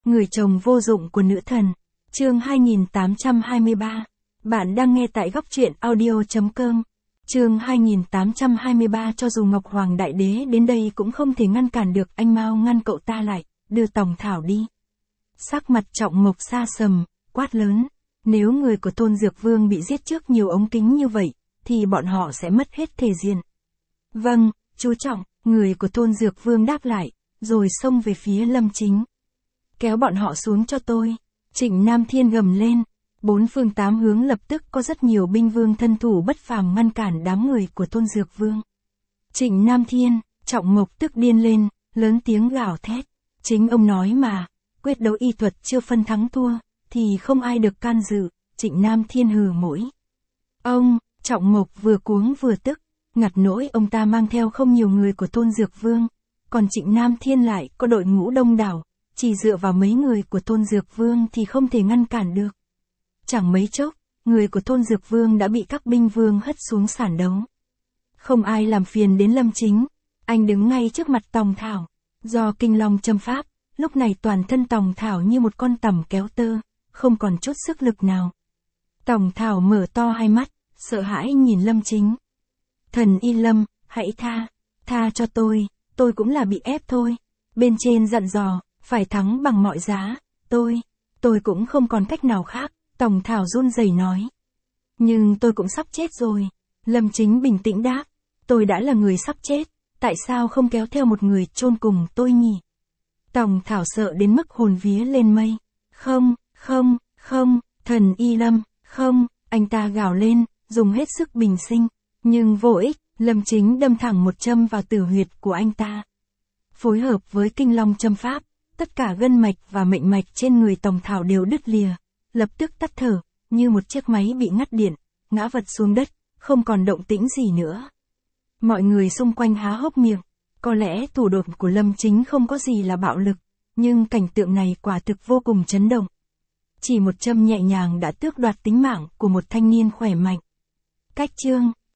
Người chồng vô dụng của nữ thần. Chương 2823. Bạn đang nghe tại góc truyện audio.com. Chương 2823. Cho dù Ngọc Hoàng Đại Đế đến đây cũng không thể ngăn cản được, anh mau ngăn cậu ta lại, đưa Tòng Thảo đi. Sắc mặt Trọng Mộc sa sầm, quát lớn. Nếu người của Tôn Dược Vương bị giết trước nhiều ống kính như vậy, thì bọn họ sẽ mất hết thể diện. Vâng, chú Trọng, người của Tôn Dược Vương đáp lại, rồi xông về phía Lâm Chính. Kéo bọn họ xuống cho tôi. Trịnh Nam Thiên gầm lên. Bốn phương tám hướng lập tức có rất nhiều binh vương thân thủ bất phàm ngăn cản đám người của Tôn Dược Vương. Trịnh Nam Thiên, Trọng Mộc tức điên lên, lớn tiếng gào thét. Chính ông nói mà, quyết đấu y thuật chưa phân thắng thua, thì không ai được can dự. Trịnh Nam Thiên hừ mũi. Ông, Trọng Mộc vừa cuống vừa tức, ngặt nỗi ông ta mang theo không nhiều người của Tôn Dược Vương, còn Trịnh Nam Thiên lại có đội ngũ đông đảo, chỉ dựa vào mấy người của Tôn Dược Vương thì không thể ngăn cản được. Chẳng mấy chốc, người của Tôn Dược Vương đã bị các binh vương hất xuống sàn đấu. Không ai làm phiền đến Lâm Chính, anh đứng ngay trước mặt Tòng Thảo. Do kinh long châm pháp, lúc này toàn thân Tòng Thảo như một con tằm kéo tơ, không còn chút sức lực nào. Tòng Thảo mở to hai mắt, sợ hãi nhìn Lâm Chính. Thần Y Lâm, hãy tha cho tôi cũng là bị ép thôi. Bên trên dặn dò, phải thắng bằng mọi giá, tôi cũng không còn cách nào khác, Tòng Thảo run rẩy nói. Nhưng tôi cũng sắp chết rồi. Lâm Chính bình tĩnh đáp, tôi đã là người sắp chết, tại sao không kéo theo một người chôn cùng tôi nhỉ? Tòng Thảo sợ đến mức hồn vía lên mây. Không, thần Y Lâm, không, anh ta gào lên, dùng hết sức bình sinh, nhưng vô ích, Lâm Chính đâm thẳng một châm vào tử huyệt của anh ta. Phối hợp với kinh long châm pháp, tất cả gân mạch và mệnh mạch trên người Tòng Thảo đều đứt lìa, lập tức tắt thở, như một chiếc máy bị ngắt điện, ngã vật xuống đất, không còn động tĩnh gì nữa. Mọi người xung quanh há hốc miệng, có lẽ thủ đoạn của Lâm Chính không có gì là bạo lực, nhưng cảnh tượng này quả thực vô cùng chấn động. Chỉ một châm nhẹ nhàng đã tước đoạt tính mạng của một thanh niên khỏe mạnh. Cách chương